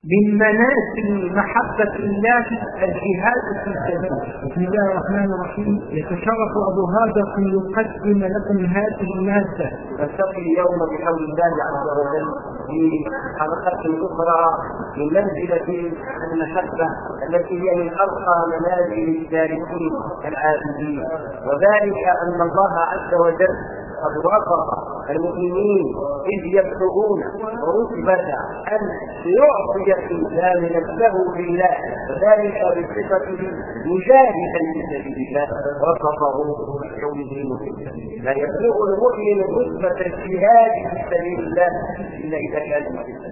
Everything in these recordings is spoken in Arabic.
من منازل محبة الله الجهاد في سبيله. بسم الله الرحمن الرحيم. يتشرف أبو هذا أن يقدم لكم هذه المادة. نلتقي اليوم بحول الله عز وجل في حلقة أخرى من منزلة المحبة التي هي من أرقى منازل السالكين العابدين، وذلك أن الله عز وجل قد وصف المؤمنين إذ يبلغون رتبة أن يعطي الإنسان نفسه بالله، وذلك بصفته مجاهدا في سبيل الله، وصفه بحوله مهما. لا يبلغ المؤمن رتبة الجهاد في سبيل الله إلا إذا كان مهما.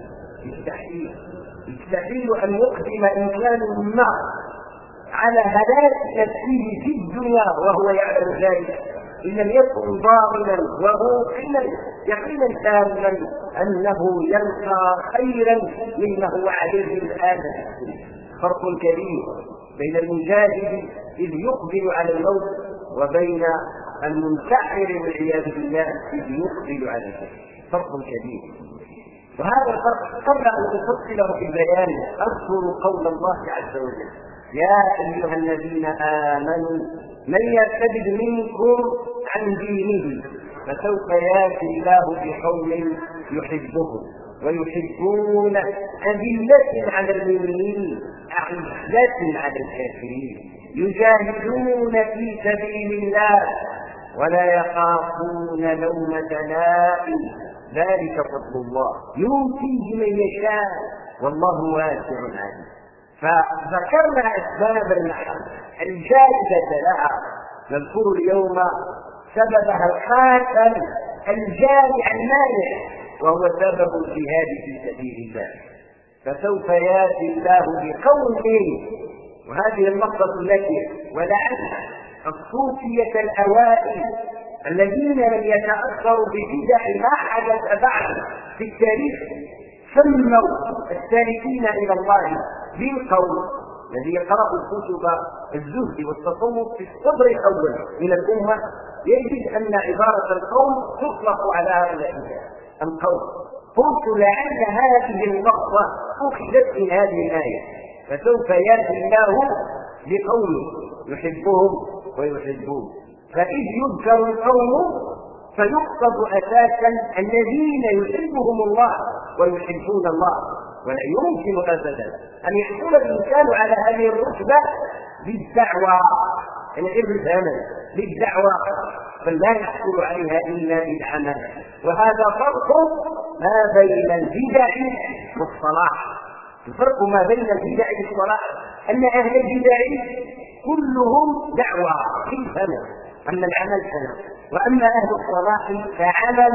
يستحيل أن يقدم إنسان ما على هلاك نفسه في الدنيا وهو يعلم ذلك، إن لم يكن ضامنا وهو يقينا تاما أنه يلقى خيرا مما هو عليه الآن. فرق كبير بين المجاهد إذ يقبل على الموت وبين المنتحر والعياذ بالله إذ يقبل على الموت، فرق كبير. وهذا الفرق قبل أن أفصله في البيان أذكر قول الله عز وجل: يا أيها الذين آمنوا من يرتد منكم عن دينه فسوف يأتي الله بقوم يحبهم ويحبون أذلة على المؤمنين أعزة على الكافرين يجاهدون في سبيل الله ولا يخافون لومة لائم ذلك فضل الله يؤتيه من يشاء والله واسع عليم. فذكرنا أسباب المحبة الجائزة لها، نذكر اليوم سببها الخاتم الجامع المانع وهو سبب الجهاد في سبيل الله. فسوف ياتي الله بقوم، وهذه النقطة التي ولعل الصوفية الأوائل الذين لم يتأثروا ببدع ما حدث بعد في التاريخ سموا السالكين إلى الله بالقول الذي يقرأ كتب الزهد والتصوف في الصدر الأول من الأمة يجد أن عبارة القول تطلق على هؤلاء القول. قلت لعل هذه اللفظة أخذت من هذه الآية: فسوف يأتي الله بقوم يحبهم ويحبون. فإذ يذكر القوم فيقصد أساسا الذين يحبهم الله ويحبون الله، ولا يمكن أبدا أن يحصل الإنسان على هذه الرتبة بالدعوة، يعني غير بالعمل، بالدعوة، بل لا يحصل عليها إلا بالعمل. وهذا فرق ما بين البدع والصلاح. الفرق ما بين البدع والصلاح أن أهل البدع كلهم دعوة في سنة، أما العمل سنة، وأما أهل الصلاح فعمل،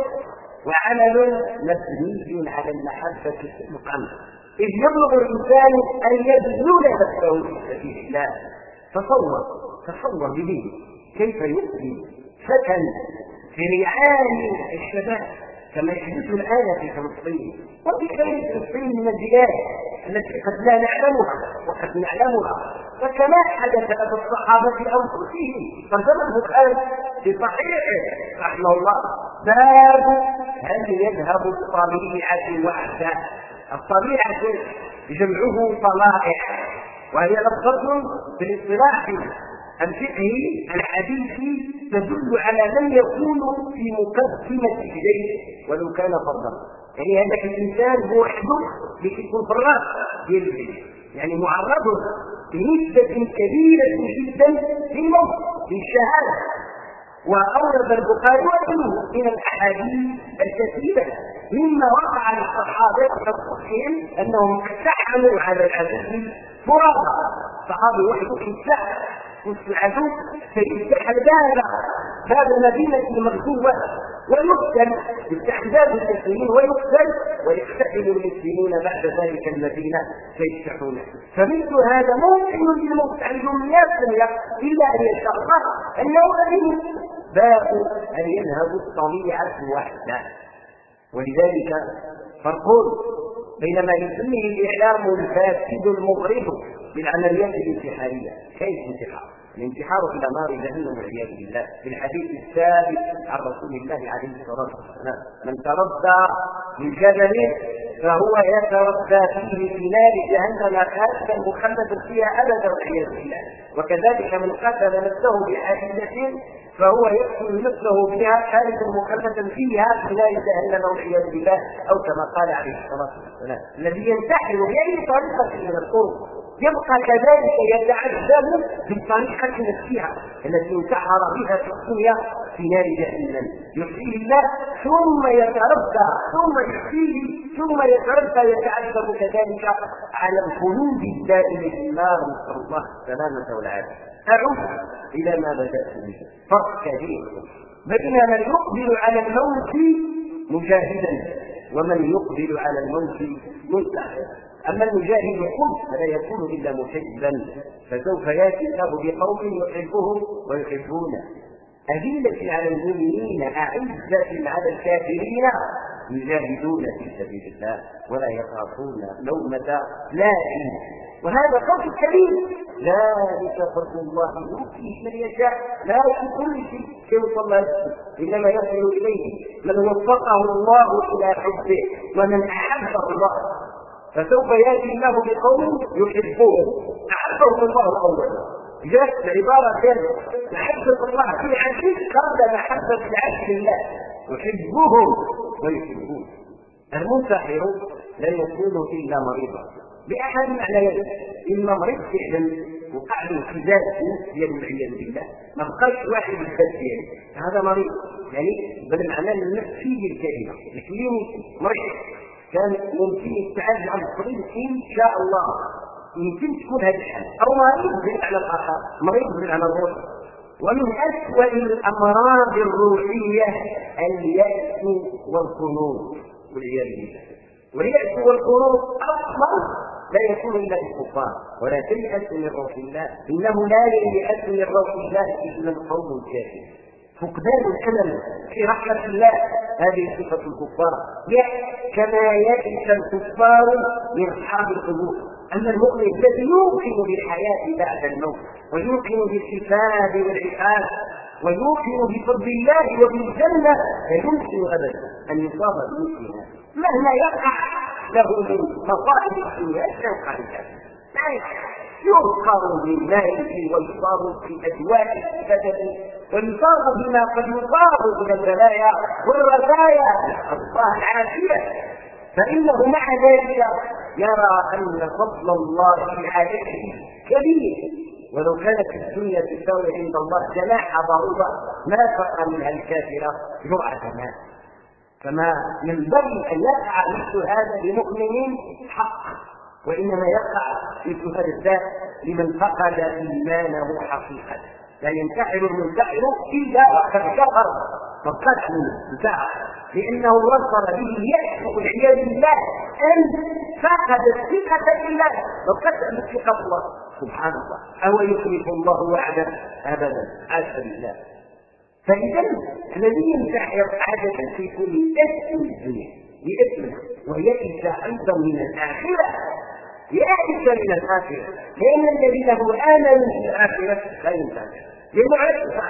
وعمل مبني على المحبة المقامة. إذ يبلغ الإنسان أن يبذل نفسه في سبيل الله. تصور به كيف يؤذي فتى في رعاية الشباب كما يحدث الآن في فلسطين وفي غير فلسطين من البلاد التي قد لا نعلمها وقد نعلمها، وكما حدث بالصحابة أنفسهم. فانتبهوا الآن في صحيحه رحمه الله باب هل يذهب الطبيعة وحده. الطبيعة جمعه طلائع، وهي لفظة في الاصطلاح الفقهي الحديثي تدل على من يكون في مقدمة الجيش ولو كان فردا. يعني هذا الإنسان هو وحده يكون في الرأس ديال الجيش، يعني معرض بنسبة كبيرة جدا للموت للشهادة. وأورد البخاري وغيره من الأحاديث الكثيرة مما وقع للصحابة أنفسهم أنهم اقتحموا على العدو فرادى. صحابي وحده يتسحب وسط العدو فيفتح باب المدينة المغزوة ويقتل، يفتح باب المسلمين ويقتل، ويقتحم المسلمون بعد ذلك المدينة فيفتحونه. فمثل هذا ممكن للموت عندهم 100% إلا أن يشاء الله أنه أمين. باب أن ينهب الطبيعة وحده. ولذلك فرقون بين ما يسميه الإعلام الفاسد المغرب بالعمليات الانتحارية. كيف انتحار؟ الانتحار إلى نار جهنم والعياذ بالله، في الحديث الثابت عن رسول الله عليه الصلاة والسلام: من تردى من جبل فهو يتربى فيه في نار جهنم خالدا مخلدا فيها ابدا والعياذ بالله. وكذلك من قتل نفسه بحادثه فهو يقتل نفسه بها خالدا مخلدا فيها في نار جهنم والعياذ بالله، او كما قال عليه الصلاه والسلام. الذي ينتحر باي طريقه من الطرق يبقى كذلك يتعذب بالطريقة نفسها التي انتحر بها في الدنيا في نار جهنم، يحييه الله ثم يتربى ثم يحييه ثم يتربى يتعذب كذلك على الخلود الدائم في النار، نسأل الله السلامة والعافية. أعود إلى ما بدأت به، فرق كبير بين من يقبل على الموت مجاهدا ومن يقبل على الموت منتحرا. أما المجاهد الحب فلا يكون إلا محبا، فسوف يأتي الله بقوم يحبهم ويحبونه، أذلة على المؤمنين أعزة على الكافرين يجاهدون في سبيل الله ولا يخافون لومة لائم. وهذا فضل كبير، ذلك فضل الله يؤتيه من يشاء، لا كل شيء يوصل له، إنما يصل إليه من وفقه الله إلى حبه ومن أحبه الله. فسوف ياتي الله بقوم يحبون احبهم الله اولا. جاءت العباره كانت محبه الله في عزيز قبل محبه العبد الله، يحبهم ويحبون. المنتحر لا يكون الا مريضا باحد معنيين، اما مريض فعلا وقع له انفجار ديال والعياذ بالله، ما بقاش واحد يستدعي هذا مريض، يعني بالمعنى النفسي للكلمه، لكن مريض كان ممكن يتعالج عن الطريق ان شاء الله، يمكن تكون هذه الحاله، او مريض بالمعنى الاخر، مريض بالمعنى الروحي. ومن اسوأ الامراض الروحيه اليأس والقنوط والعياذ بالله. واليأس والقنوط اصلا لا يكون الا في الكفار، ولا تيأس من روح الله، انه لا ييأس من روح الله الا القوم الكافرين. فقدان الامل في رحمه الله هذه صفه الكفار، كما يئس الكفار من اصحاب القبور. اما المؤمن الذي يوقن بالحياه بعد الموت ويوقن بالحساب والعقاب ويوقن بفضل الله وبالجنه لا يمكن ابدا ان يصاب بمثل هذا مهما يقع له من مصائب الدنيا. يوقع بذلك يذكر بالماء ويصاب في أدواء البدن ويصاب بما قد يصاب من البلايا والرزايا، الله العافية. فإنه مع ذلك يرى أن فضل الله عليه كبير، ولو كانت الدنيا تساوي عند الله جناح بعوضة ما فرق منها الكافرة جرعة ماء. فما ينبغي أن يقع مثل هذا لمؤمنين حق، وإنما يقع مثل هذا الذات لمن فقد إيمانه حقيقة. لا ينتحر المنتحر إلا وقد كفر فقد انتحر، لأنه وصل به اليأس والعياذ بالله أن فقد الثقة بالله وقد الثقة الله سبحان الله. أو يخلف الله وعده أبدا، عز بالله. فإذا الذي ينتحر عادة في كل اسم الدنيا باسمه ويئس أيضا من الآخرة، يئس من الآخرة، لأن الذي له آمن في الآخرة لا ينتحر، لأنه عرف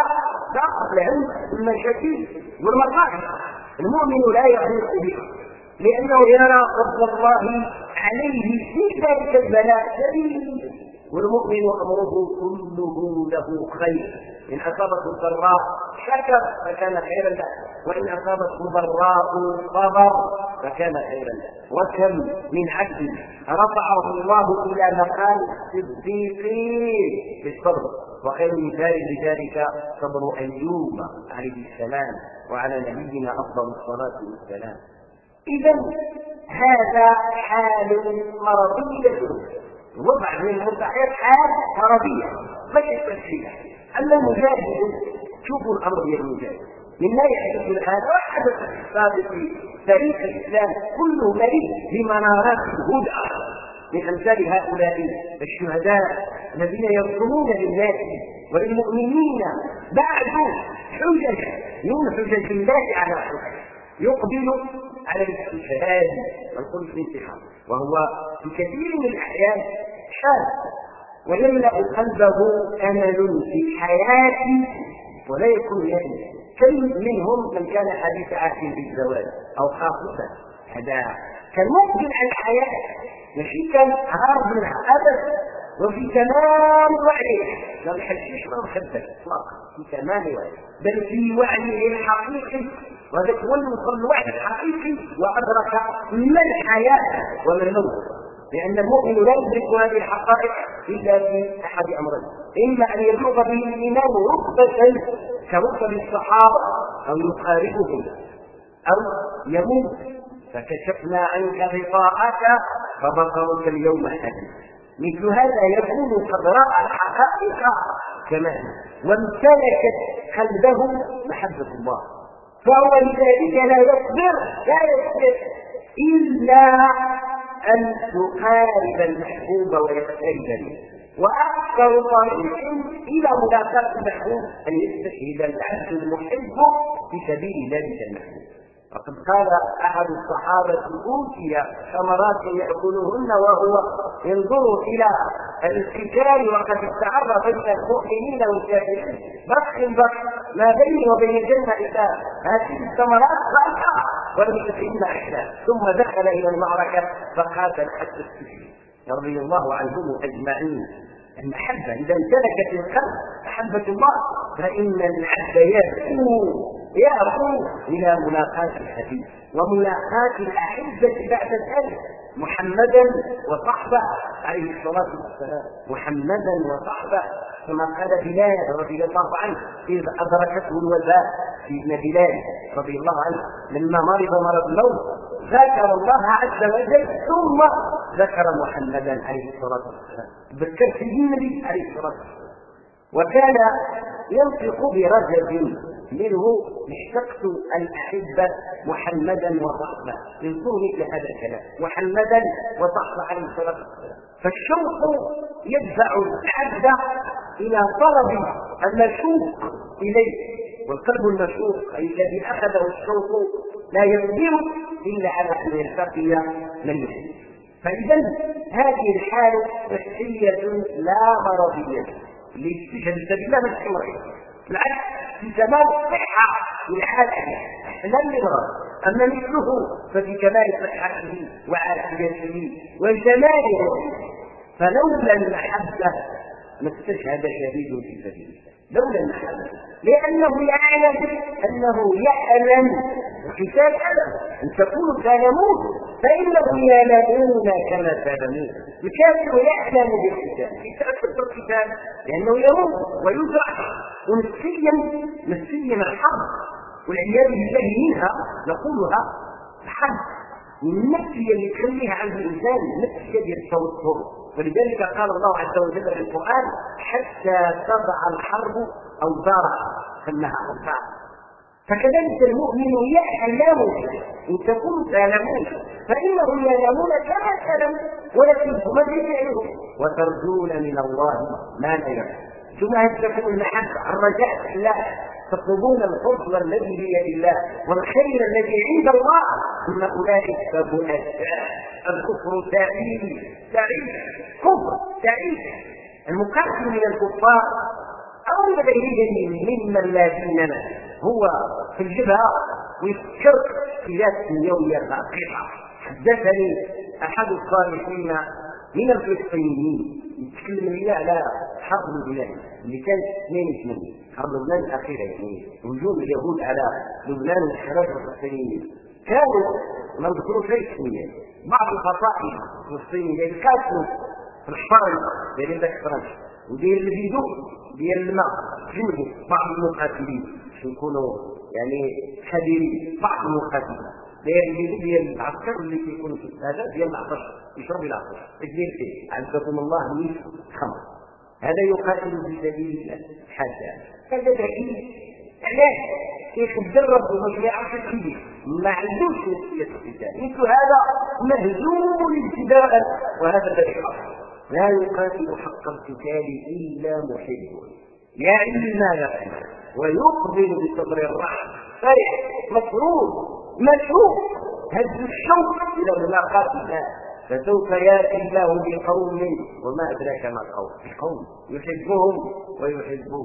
ضعف العلم المشاكل والمصائب. المؤمن لا يحيط به لأنه يرى فضل الله عليه في ذلك البلاء شديد. والمؤمن أمره كله له خير، إن أصابته الضراء شكر فكان خيرا له، وإن أصابته ضراء صبر فكان خيرا له. وكم من عبد رفعه الله إلى مقام الصديقين بالصبر، وخير مثال لذلك صبر أيوب عليه السلام وعلى نبينا أفضل الصلاة والسلام. إذا هذا حال مرضية، وضع من المنتحر حال مرضية مش تفسير. أما المجاهد شوفوا الأمر يا المجاهد من لا يحدث الآن وحدث السابق في تاريخ الإسلام كله مليء بمنارات الهدى من أمثال هؤلاء الشهداء الذين يرسمون للناس وللمؤمنين بعد حجج من حجج الله على حجج، يقبل على الاستشهاد والخلف الانتحار، وهو في كثير من الأحيان شاب ويملأ قلبه أمل في الحياة ولا يكون يأمل. كم منهم من كان حديث عهد بالزواج أو خاصة هذا كان مقبل على الحياة، ماشي كان هارب منها أبدا، وفي تمام وعيه، ما بيحسش ما مخدر اطلاقا، في تمام وعيه، بل في وعيه الحقيقي، وهذا هو الوعي الحقيقي، وأدرك ما الحياة وما الموت، لأن المؤمن لا يدرك هذه الحقائق إلا في أحد أمرين: إما أن يبلغ به الإيمان رتبة كرتب الصحابة أو يقاربهم، أو يموت فكشفنا عنك غطاءك فبصرك اليوم حديد. مثل هذا يكون قد رأى الحقائق كمان وامتلكت قلبه محبة الله، فهو لذلك لا يصبر إلا أن يقارب المحبوب ويقترب منه، وأكثر طريق إلى ملاقاة المحبوب أن يستشهد العبد المحب في سبيل ذلك المحبوب. وقد قال أحد الصحابة: أوتي ثمرات يأكلهن وهو ينظر إلى القتال وقد استعر بين المؤمنين والكافرين، بخ ما بيني وبين الجنة إذا هذه الثمرات ضعيفة ولم يستفيدن أحدا، ثم دخل إلى المعركة فقاتل حتى استشهد رضي الله عنهم أجمعين. المحبة إذا امتلكت القلب محبة الله فإن العبد يأخذ إلى ملاقاة الحبيب وملاقاة الأحبة بعد ذلك، محمدا وصحبه عليه الصلاة والسلام، محمدا وصحبه، كما قال بلال رضي الله عنه إذ أدركته الوباء، سيدنا بلال رضي الله عنه لما مرض مرض الموت ذكر الله عز وجل ثم ذكر محمدا عليه الصلاة والسلام، ذكر سيدنا النبي عليه الصلاة والسلام. وكان ينطق برجل منه: اشتقت الأحبة محمدا وصحبه، يذكر مثل هذا الكلام محمدا وصحبه عليه الصلاة والسلام. فالشوق يدفع العبد إلى طلب المشوق إليه، والقلب المشوق أي الذي أخذه الشوق لا يقدر إلا على أن يلتقي من يحب. فإذا هذه الحالة صحية لا مرضية، اللي يستشهد بالله ما تحمره، بالعكس في كمال الصحة والحالة أحلام للغرب، أما مثله ففي كمال صحته وعافيته وجماله. فلولا المحبة ما استشهد شهيد في سبيل الله، لولا المحبة، لأنه يعلم القتال أن تكونوا تعلمون فإنهم يعلمون كما تعلمون. الكافر يعلم بالقتال، يتأثر بالقتال لأنه يموت ويجرح، ونفسيا الحرب والعياذ بالله منها نقولها الحرب النفسية اللي تخليها عند الإنسان نفسية التوتر. ولذلك قال الله عز وجل في القرآن: حتى تضع الحرب أوزارها، سماها أوزار. فكذلك المؤمن يعلم إن تكونوا تعلمون فإنهم يعلمون كما تعلمون ولكن هم لا يعلمون، وترجون من الله ما لا يعلمون. ثم تكون المحبة الرجاء في الله، تطلبون الفضل الذي بيد الله والخير الذي عند الله، ثم أولئك فبناء الكفر تعيش كفر تعيش المقاتل من الكفار أو من غيرهم ممن لا دين له هو في الجبهة ويفكر في ذات اليومية الدقيقة. حدثني أحد الصالحين من الفلسطينيين يتكلم لي على حرب لبنان اللي كانت 82 حرب لبنان الأخيرة، يعني هجوم اليهود على لبنان والشباب الفلسطينيين. كانوا ما نذكروش ليش اسميا بعض الفصائل الفلسطينيين اللي كانوا في الحرب ديال ذاك فرنسا وديال الفيديو ديال الماء جمعوا بعض المقاتلين يكونوا يعني خبيرين، بعض المقاتلين ديال العسكر اللي كيكون في هذا ديال العطش يشرب العطش ديال فيه عزكم الله من خمر، هذا يقاتل في سبيل الله حتى هذا ذكي. علاش كيخدر ربه ما يعرفش الكبير، ما عندوش نفسية القتال، مثل هذا مهزوم ابتداء، وهذا ذكي لا يقاتل حق القتال إلا محب يعلم ما يفعل ويقبل بصبر الرحم فرح مسرور مشروع هز الشوق إلى ملاقاة الله. فسوف يأتي الله بقوم وما أدراك ما قوم يحبهم ويحبون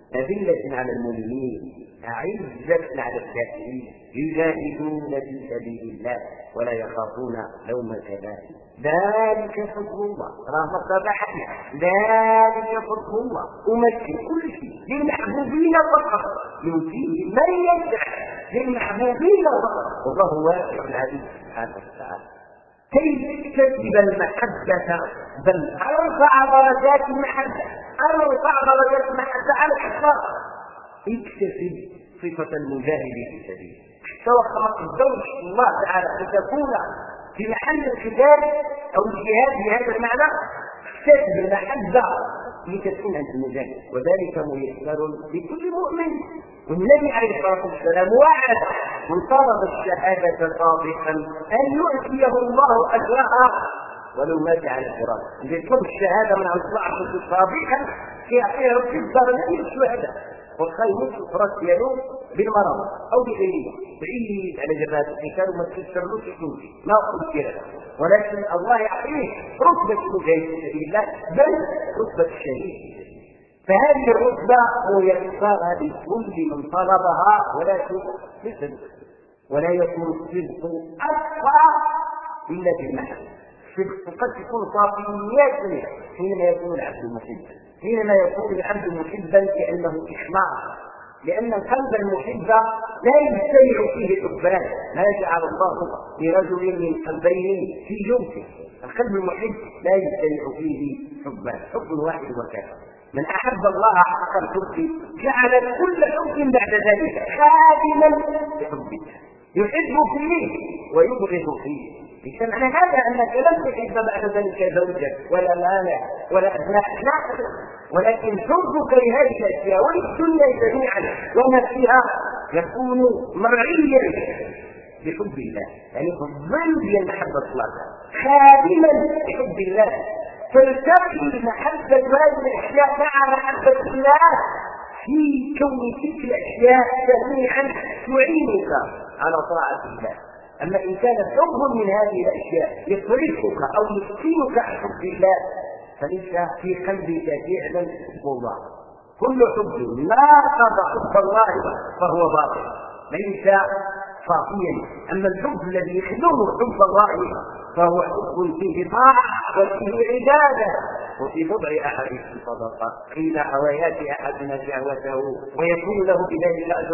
أذلة على المؤمنين أعزة على الكافرين يجاهدون في سبيل الله ولا يخافون لومة لائم. ذلك فضل الله رغم صباحنا، ذلك فضل الله أمثل كل شيء للمحبوبين فقط، يؤتيه من يشاء للمحبوبين فقط، والله واسع عليم سبحانه وتعالى. كيف تكتسب المحبة؟ بل أرفع درجات المحبة، أرفع درجات المحبة على الإطلاق. اكتسب صفة المجاهد في سبيله، سواء قدرت الله تعالى أن تكون في محل القتال أو الجهاد بهذا المعنى، اكتسب المحبة لتكون أنت المجاهد، وذلك ميسر لكل مؤمن. والنبي عليه الصلاة والسلام وعد من طلب الشهادة صادقا أن يؤتيه الله أجرها ولو مات على الفراش. إذا يطلب الشهادة من عند الله عز وجل صادقا يعطيه رب الدرجة الشهداء، والخير فرص يلوم بالمرض أو بغيره بعيد على جبهة القتال وما تكسرلوش الشوك ما أقول كذا، ولكن الله يعطيه رتبة المجاهد في سبيل الله، بل رتبة الشهيد. فهذه الرتبة ميسرة لكل من طلبها، ولا يكون الصدق أكثر إلا بالمحبة. الصدق قد تكون صافية حينما يكون العبد محبا، حينما يكون العبد محبا كأنه إحمار، لأن القلب المحب لا يجتمع فيه الحبان، ما يجعل الله لرجل من قلبين في جوفه. القلب المحب لا يجتمع فيه حبان، حب واحد وكافر. من أحب الله حق الحب جعل كل حب بعد ذلك خادما لحبه، يحب فيه ويبغض فيه. ليس معنى هذا أنك لم تحب بعد ذلك زوجك ولا مالك ولا أبناء، لا، ولكن حبك لهذه الأشياء وللدنيا جميعا وما فيها يكون مرعيا بحب الله، يعني ضمن المحبة الله خادما لحب الله. فلتقي محبة هذه الأشياء مع محبة الله في كون تلك الأشياء جميعا تعينك على طاعة الله. أما إن كان حب من هذه الأشياء يصرفك أو يسقيك عن حب الله فليس في قلبك فعلا حب الله. كل حب ناقض حب الله فهو باطل، ليس صافيا. أما الحب الذي يخدم حب الله فهو حب فيه طاعة وفيه عبادة وفي بضع أحاديث صدقة. قيل حوايات أحدنا شهوته ويكون له بذلك أجر،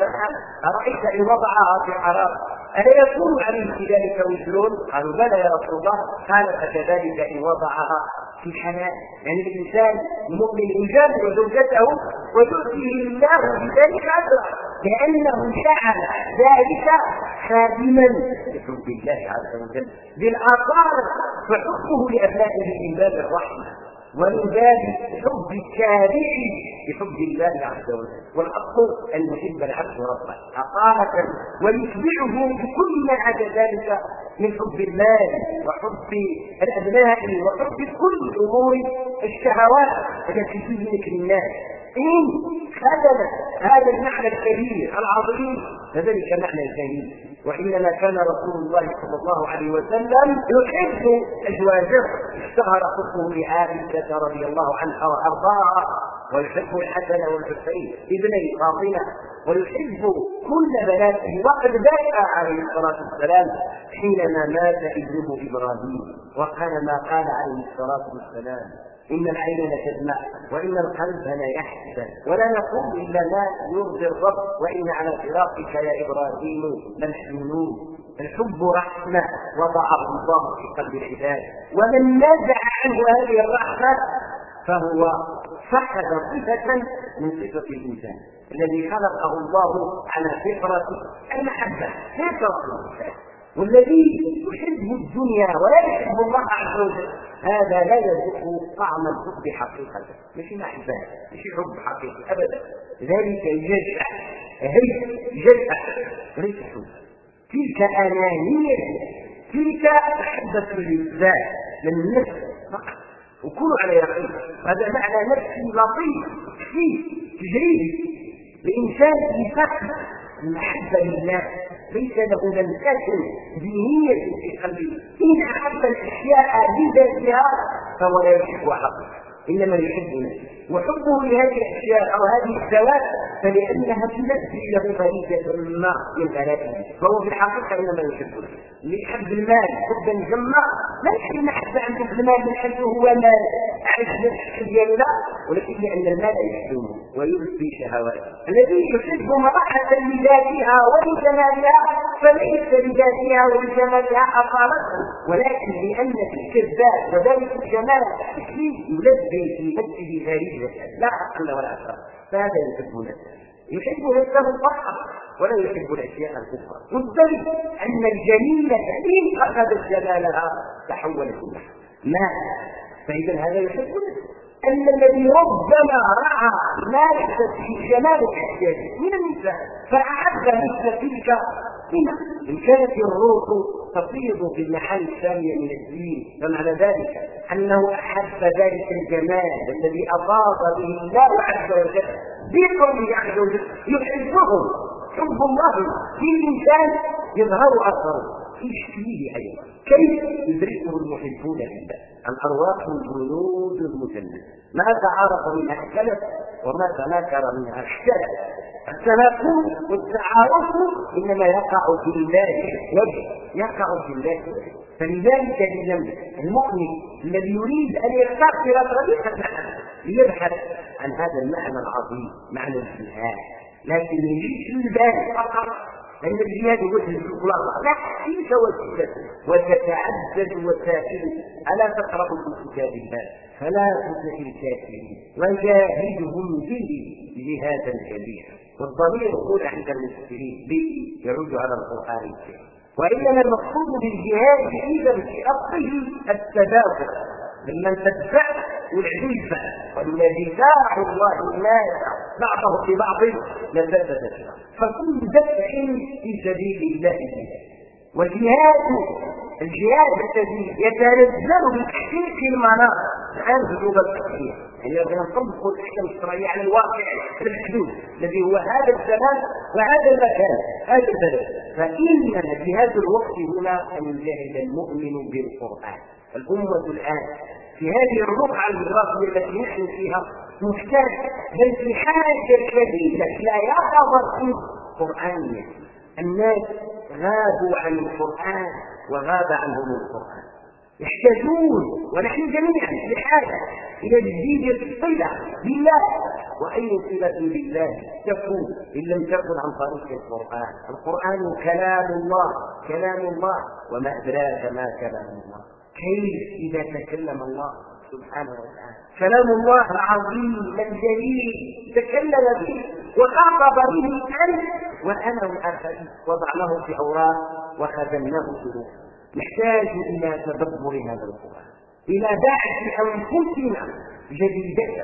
أرأيت إن وضعها في حرام ألا يكون عليه بذلك وزر؟ قالوا بلى يا رسول الله. قال فكذلك إن وضعها في حلال، يعني الإنسان المؤمن يجامل زوجته ويؤتيه الله بذلك أجرا لأنه جعل ذلك خادما لحب الله عز وجل بالآثار، فحبه لأبنائه من باب الرحمة ومن باب حب التابع بحب الله عز وجل. والأصل أن يحب العبد ربه عطاءة ويتبعه بكل ما عدا ذلك من حب المال وحب الأبناء وحب كل أمور الشهوات التي تزلك للناس. إن خدم هذا المعنى الكبير العظيم فذلك معنى الجميل. وإنما كان رسول الله صلى الله عليه وسلم يحب أزواجه، اشتهر حبه لعائشة رضي الله عنها وأرضاها، ويحب الحسن والحسين ابني فاطمة، ويحب كل بناته. وقد بكى عليه الصلاة والسلام حينما مات ابنه إبراهيم وقال ما قال عليه الصلاة والسلام: إن العين لتدمع وإن القلب لا يحزن ولا نقول إلا ما يرضي الرب وإن على فراقك يا إبراهيم لمحزونون. الحب رحمة وضعه الله في قلب العباد، ومن نزع عنه هذه الرحمة فهو فقد صفة من صفة الإنسان الذي خلقه الله على فطرة المحبة، فطرة الإنسان. والذي يحب الدنيا ولا يحب الله عز وجل هذا لا يذوق طعم الحب حقيقة، مش محبة، مش حب حقيقي أبدا. ذلك يجزع ليس حب، تلك أنانية، تلك محبة للذات للنفس فقط. وكونوا على يقين هذا معنى نفسي لطيف فيه تجريبي الإنسان يفقد المحبة لله، ليس له لمسة دينية في قلبه. إن أحب الأشياء بذاتها فهو لا يحب حقا، إنما يحب نفسه. وحبه لهذه الأشياء أو هذه الذوات فلأنها تمثل له فريدة ما من آلائه، فهو في الحقيقة إنما يحب نفسه. ليحب المال حبا جما، لا يحب المحبة عنده في المال من حيث هو مال عايش نفسه لا، ولكن لأن المال يحبه ويلبي شهواته. الذي يحب مرأة لذاتها ولجمالها فليس لذاتها ولجمالها أصالتها، ولكن لأن الكذاب وذلك الجمال يلبي في نفسه غريزة لا أقل ولا أكثر، فهذا يحب نفسه. يحب نفسه فقط ولا يحب الأشياء الأخرى. والدليل أن الجميلة إن أخذت جمالها تحولت ما، فإذا هذا يحب نفسه. أن الذي ربما رأى ما يحدث في جمال الأشياء من النساء فأحب مثل تلك هنا، إن كانت الروح تفيض في المحل الثانية من الدين، فمعنى ذلك أنه أحب ذلك الجمال الذي أفاض به الله عز وجل بقوله عز وجل يحبه. حب الله في الإنسان يظهر أثره في شكله أيضا. كيف يدركه المحبون لله؟ الأرواح الجنود المجندة، ما تعارف منها اختلف وما تناكر منها اختلف. التناكر والتعارف إنما يقع في الله وجه، يقع في الله وجه. فلذلك المؤمن الذي يريد أن يستغفر طريقة المعنى ليبحث عن هذا المعنى العظيم، معنى الجهاد، لكن يجيش البال فقط أن الجهاد وجه الخلاصة، لا كيف وجهه وتتعدد وتأكد. ألا تقرأوا في كتاب الله فلا تطع الكافرين وجاهدهم به جهادا كبيرا. والضمير يقول عند المفسرين به يعود على القرآن الكريم. وإنما المقصود بالجهاد إذا في أصله التدافع ممن تدفع والعزة، والذي دافع الله الناس بعضه ببعض لفسدت، فكل دفع في سبيل الله. والجهاد الذي يتنزل بتحقيق المناط الآن بلغة التحقيق، يعني لازم نطبق الأحكام الشرعية على الواقع المحدود الذي هو هذا الزمان وهذا المكان هذا البلد. فإننا في هذا الوقت هنا أن يجاهد المؤمن بالقرآن. الأمة الآن في هذه الرقعة الجغرافية التي نحن فيها محتاج بل في حاجة شديدة إلى يقظة قرآنية. الناس غابوا عن القرآن وغاب عنهم القرآن، يحتاجون ونحن جميعا بحاجة إلى تجديد الصلة بالله. وأي صلة بالله تكون إن لم تكن عن طريق القرآن؟ القرآن كلام الله وما أدراك ما كلام الله. كيف إذا تكلم الله سبحانه وتعالى كلام الله العظيم الجليل تكلم به وخاطب به أنت وأنا والآخرين، وضعناه في أوراق وخزناه في روح. نحتاج إلى تدبر هذا القرآن، إلى بعث أنفسنا جديدة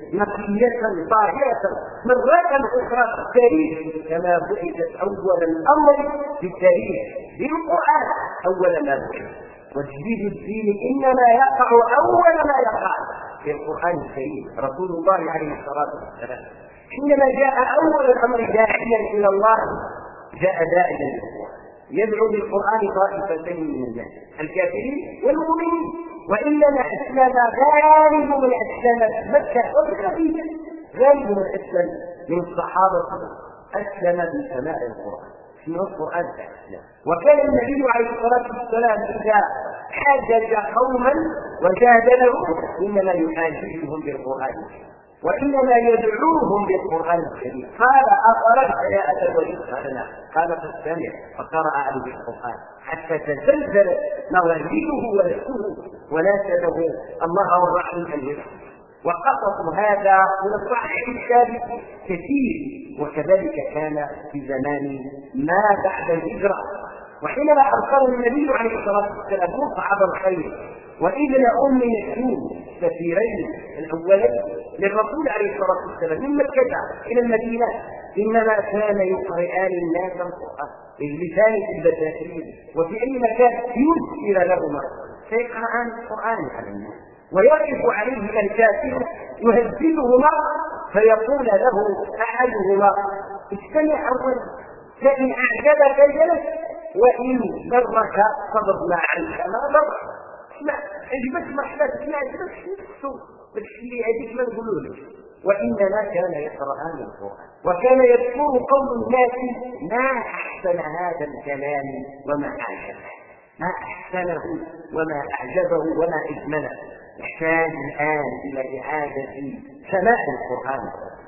نقية طاهرة مرة أخرى في التاريخ كما بعثت أول الأمر في التاريخ بالقرآن أول ما بعث. وتجديد الدين إنما يقع أول ما يقع في القرآن الكريم. رسول الله عليه الصلاة والسلام حينما جاء أول الأمر داعيا إلى الله جاء داعيا يدعو بالقرآن طائفتين من الناس الكافرين والمؤمنين. وإنما أسلم غالب من أسلم مكة والخديجة، غالب من أسلم من الصحابة أسلم بسماع القرآن في القرآن الأسلام. وكان النبي عليه الصلاة والسلام إذا حاجج قوما وجادلهم إنما يحاججهم بالقرآن وإنما يدعوهم بالقرآن الكريم. قال أقرأت يا أبا الوليد؟ قال لا. قال فاستمع فقرأ عليه بالقرآن حتى تزلزل مواليده ونفسه وناسبه الله الرحيم الوحيد. وقصص هذا من الصحيح الثابت كثير، وكذلك كان في زمان ما بعد الهجرة. وحينما أرسل النبي عليه الصلاة والسلام مصعب الخير وابن أم يكون سفيرين الأولين للرسول عليه الصلاة والسلام من مكة إلى المدينة، إنما كان يقرئان الناس القرآن باللسان البشري وفي أي مكان يذكر لهما فيقرأان القرآن على الناس، ويقف عليهما الكافر يهذبهما فيقول له أحدهما استمع أولا فإن أعجبك جلس وإن ضرك فضرنا عنك ما ضر. لا عجبك مرحبا ما عجبك بالشيء هذيك ما نقولوش. وإنما كان يقرأان القرآن وكان يذكر قول الناس ما أحسن هذا الكلام وما أعجبه، ما أحسنه وما أعجبه وما أجمله. يحتاج الآن إلى إعادة سماع القرآن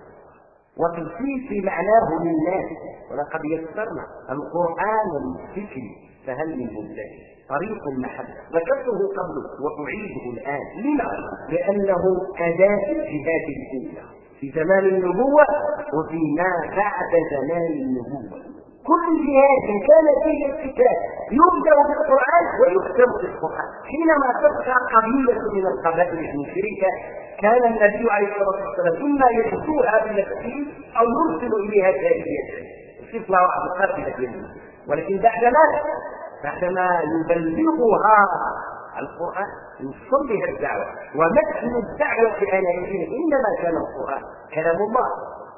وتلخيص معناه للناس. ولقد يسرنا القرآن للذكر فهل من مدكر. طريق المحبة ذكرته قبل وأعيده الآن. لما؟ لأنه أداة الجهاد الأولى في زمان النبوة وفيما بعد زمان النبوة. كل جهاد كان فيه الكتاب يبدأ بالقرآن ويختم بالقرآن. حينما تبقى قبيلة من القبائل المشركة كان النبي عليه الصلاة والسلام إما يدعوها بنفسه أو يرسل إليها سارية شوف له واحد القافلة، ولكن بعدما يبلغها القرآن يوصل بها الدعوة. ومتن الدعوة آنئذ إنما كان القرآن كلام الله.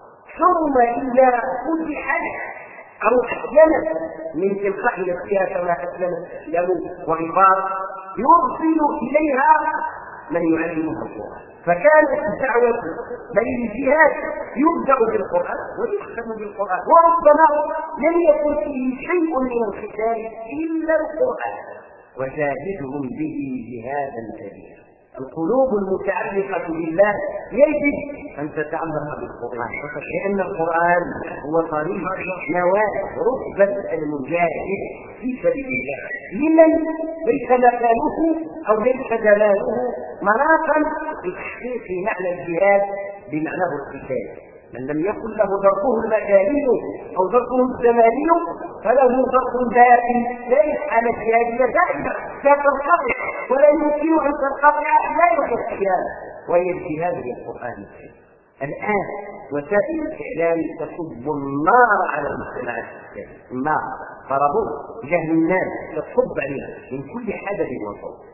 ثم إذا فتحت أو أسلمت من تلقاء نفسها كما أسلمت له وغفار يرسل إليها من يعلمها القرآن. فكانت الدعوة بين الجهات يبدأ بالقرآن ويختم بالقرآن. وربما لم يكن فيه شيء من الختام إلا القرآن. وجاهدهم به جهادا كبيرا. القلوب المتعلقة بالله يجب أن تتعلق بالقرآن، لأن القرآن هو طريق نواة رتبة المجاهد في سبيل الله لمن ليس مكانه أو ليس جلاله مناطا لتحقيق معنى الجهاد بمعناه القتال. من لم يكن له ظرفه المكاني أو ظرفه الزماني فله ظرف دائم لا يفعل الجهادية دائما لا تنقطع ولا يمكن أن تنقطع لا يوجد الجهاد، وهي الجهاد بالقرآن. الآن وسائل الإعلام تصب النار على المجتمعات النار ضربوه جهل الناس تصب عليها من كل حدث وصوت.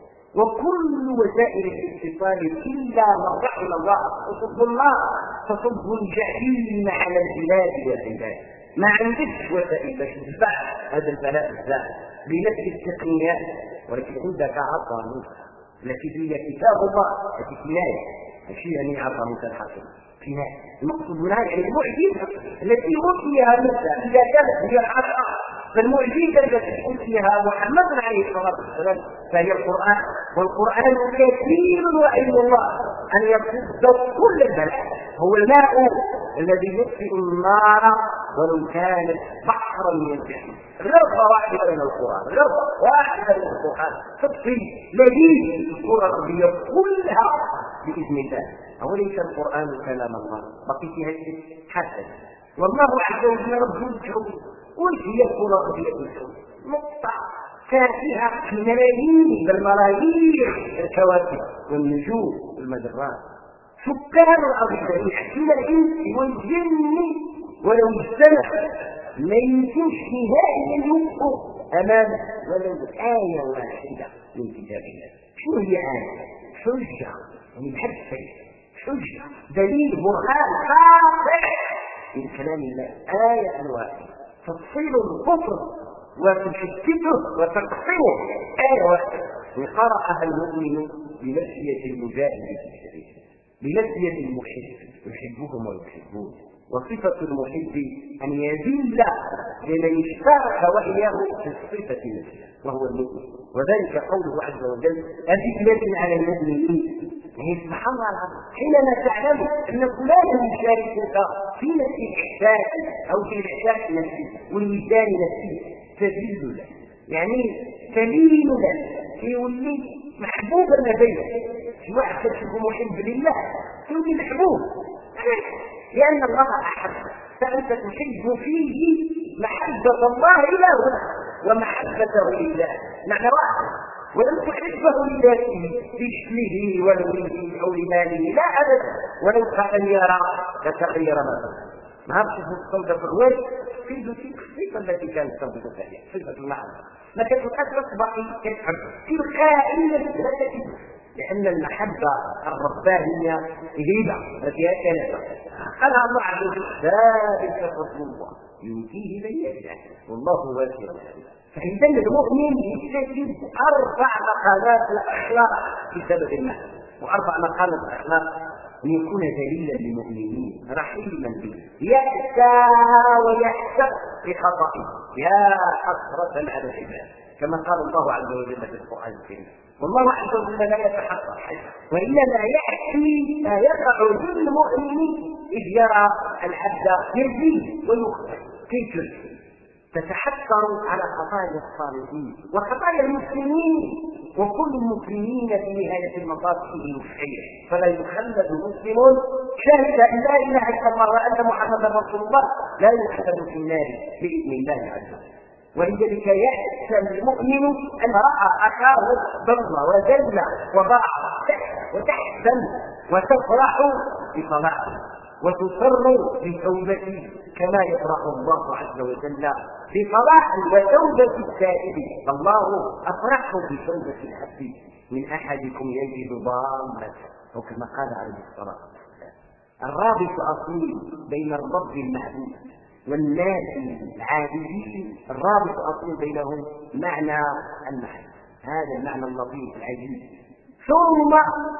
وكل وسائل الاتصال إلا من رحم الله تصب النار تصب الجحيم على البلاد والعباد. ما عندك وسائل تتبع هذا البلاء الزائد بنفس التقنيات، ولكن عندك عصا موسى التي هي كتاب الله التي كناية ماشي يعني عصا موسى الحكيم كناية. المقصود منها يعني المعجزة التي أوتيها موسى إذا كانت هي العصا فالمعجزة التي أوتيها محمد عليه الصلاة والسلام فهي القرآن. والقرآن كثير وعلم الله أن يصد كل البلاء. هو الماء الذي يطفئ النار ولو كانت بحرا من الجحيم. غرفة واحدة من القرآن، غرفة واحدة من القرآن تطفي لذيذ الكرة الأرضية كلها بإذن الله. أوليس القرآن كلام الله؟ بقي فيها حسن. والله عز وجل رب الكون وش هي الكرة الأرضية الكون؟ نقطة فيها ملايين بل ملايين الكواكب والنجوم والمجرات. سكان الأرض من الإنس والجن ولو اجتمع لا يمكنش نهائيا يوقفوا أمام ولو آية واحدة من كتاب الله. شو هي آية؟ حجة يعني بحث حجة دليل برهان قاطع من كلام الله. آية واحدة تفصيل الكفر وتشتته وتقصيه. آية واحدة قرأها المؤمن بنفسية المجاهد في سبيل الله، بنفسية المحب يحبهم ويحبون. وصفة المحب أن يذل لمن اشترك وإياه في الصفة نفسها وهو المؤمن. وذلك قوله عز وجل أذلة على المؤمنين. يعني سبحان الله العظيم حينما تعلم أن فلانا يشاركك في نفس الإحساس أو في الإحساس نفسه والوجدان نفسه تذل له، يعني تلين له يولي محبوبا لديه. في واحد تشوفه محب لله تولي محبوب لأن الله أحب، فأنت تحب فيه محبة الله إلى هنا ومحبته لله معنى واحد. ولم تحبه لذاته باسمه ولوله أو لماله لا أبدا. ولو كان يرى لتغير مثلا ما عرفش الصوت في الوجه في الصفة التي كانت تنبت فيها صفة المعنى ما كانت أصبح تفهم تلقائيا لأن المحبة الربانية هبة التي كانت قالها الله عز وجل ذلك فضل الله يؤتيه من يشاء والله واسع عليم. فإذا المؤمن يكتسب 4 مقامات الأخلاق بسبب المحبة. وأربع مقامات الأخلاق: أن يكون ذليلا للمؤمنين رحيما بهم، يأسى ويحسب بخطئه، يا حسرة على العباد، كما قال الله عز وجل في القرآن الكريم. والله عز وجل لا يتحقق وإنما يأتي ما يقع للمؤمن إذ يرى العبد يزيد ويخطئ. كيف تتحسر على خطايا الصالحين وخطايا المسلمين، وكل المسلمين في نهاية المطاف فيه الخير، فلا يخلد مسلم شهد أن لا إله إلا الله وأن محمدا رسول الله لا يخلد في النار بإذن الله عز وجل. ولذلك يأسى المؤمن أن رأى أخاه ضل وذل وضاع وتحزن وتفرح بصلاته وتصر بتوبته، كما يفرح الله عز وجل بصلاح وتوبة التائب. الله أفرح بتوبة العبد من أحدكم يجد ضالة، أو كما قال عليه الصلاة والسلام. الرابط أصيل بين الرب المعبود والناس العابدين، الرابط أصيل بينهم معنى المحبة، هذا المعنى اللطيف العجيب. ثم